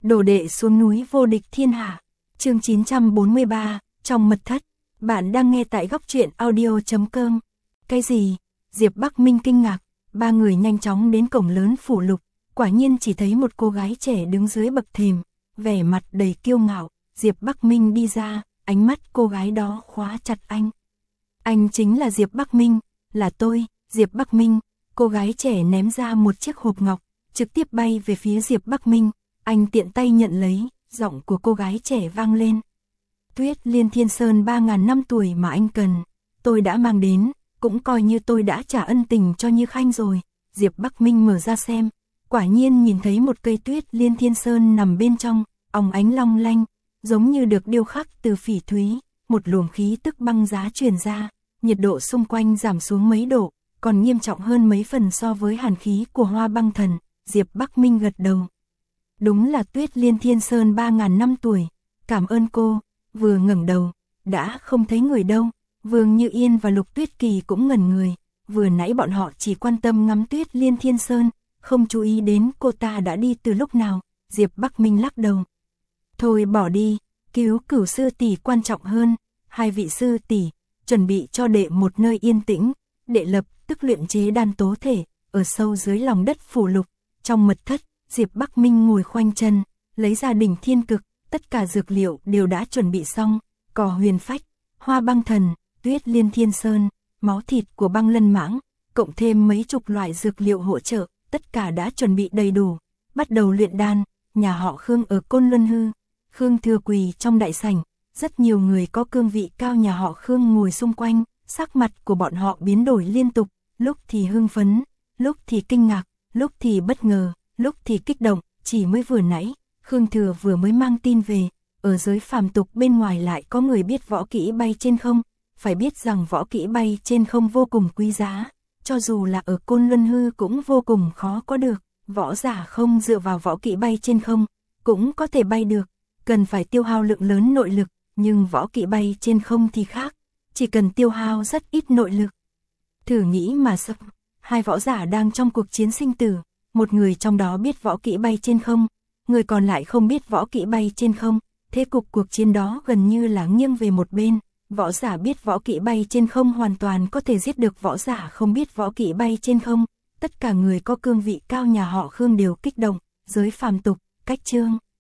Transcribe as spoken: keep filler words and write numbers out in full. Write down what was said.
Đồ đệ xuống núi vô địch thiên hạ. Chương chín trăm bốn mươi ba, trong mật thất. Bạn đang nghe tại góc truyện audio chấm com. Cái gì? Diệp Bắc Minh kinh ngạc. Ba người nhanh chóng đến cổng lớn phủ lục. Quả nhiên chỉ thấy một cô gái trẻ đứng dưới bậc thềm, vẻ mặt đầy kiêu ngạo. Diệp Bắc Minh đi ra, ánh mắt cô gái đó khóa chặt anh. Anh chính là Diệp Bắc Minh, là tôi, Diệp Bắc Minh. Cô gái trẻ ném ra một chiếc hộp ngọc, trực tiếp bay về phía Diệp Bắc Minh. Anh tiện tay nhận lấy, giọng của cô gái trẻ vang lên. Tuyết Liên Thiên Sơn ba ngàn năm tuổi mà anh cần, tôi đã mang đến, cũng coi như tôi đã trả ân tình cho Như Khanh rồi. Diệp Bắc Minh mở ra xem, quả nhiên nhìn thấy một cây Tuyết Liên Thiên Sơn nằm bên trong, óng ánh long lanh, giống như được điêu khắc từ phỉ thúy. Một luồng khí tức băng giá truyền ra, nhiệt độ xung quanh giảm xuống mấy độ, còn nghiêm trọng hơn mấy phần so với hàn khí của Hoa Băng Thần. Diệp Bắc Minh gật đầu. Đúng là Tuyết Liên Thiên Sơn ba ngàn năm tuổi, cảm ơn cô. Vừa ngẩng đầu, đã không thấy người đâu. Vương Như Yên và Lục Tuyết Kỳ cũng ngẩn người, vừa nãy bọn họ chỉ quan tâm ngắm Tuyết Liên Thiên Sơn, không chú ý đến cô ta đã đi từ lúc nào. Diệp Bắc Minh lắc đầu. Thôi bỏ đi, cứu Cửu sư tỷ quan trọng hơn. Hai vị sư tỷ, chuẩn bị cho đệ một nơi yên tĩnh. Đệ lập tức luyện chế đan tố thể, ở sâu dưới lòng đất phủ lục. Trong mật thất, Diệp Bắc Minh ngồi khoanh chân, lấy ra đỉnh thiên cực, tất cả dược liệu đều đã chuẩn bị xong. Cỏ huyền phách, Hoa Băng Thần, Tuyết Liên Thiên Sơn, máu thịt của băng lân mãng, cộng thêm mấy chục loại dược liệu hỗ trợ, tất cả đã chuẩn bị đầy đủ. Bắt đầu luyện đan. Nhà họ Khương ở Côn Luân Hư, Khương Thừa quỳ trong đại sảnh, rất nhiều người có cương vị cao nhà họ Khương ngồi xung quanh, sắc mặt của bọn họ biến đổi liên tục, lúc thì hưng phấn, lúc thì kinh ngạc, lúc thì bất ngờ, lúc thì kích động. Chỉ mới vừa nãy, Khương Thừa vừa mới mang tin về, ở giới phàm tục bên ngoài lại có người biết võ kỹ bay trên không. Phải biết rằng võ kỹ bay trên không vô cùng quý giá, cho dù là ở Côn Luân Hư cũng vô cùng khó có được. Võ giả không dựa vào võ kỹ bay trên không, cũng có thể bay được, cần phải tiêu hao lượng lớn nội lực, nhưng võ kỹ bay trên không thì khác, chỉ cần tiêu hao rất ít nội lực. Thử nghĩ mà xem, hai võ giả đang trong cuộc chiến sinh tử, một người trong đó biết võ kỹ bay trên không, người còn lại không biết võ kỹ bay trên không, thế cục cuộc chiến đó gần như là nghiêng về một bên. Võ giả biết võ kỹ bay trên không hoàn toàn có thể giết được võ giả không biết võ kỹ bay trên không. Tất cả người có cương vị cao nhà họ Khương đều kích động, giới phàm tục, cách chương.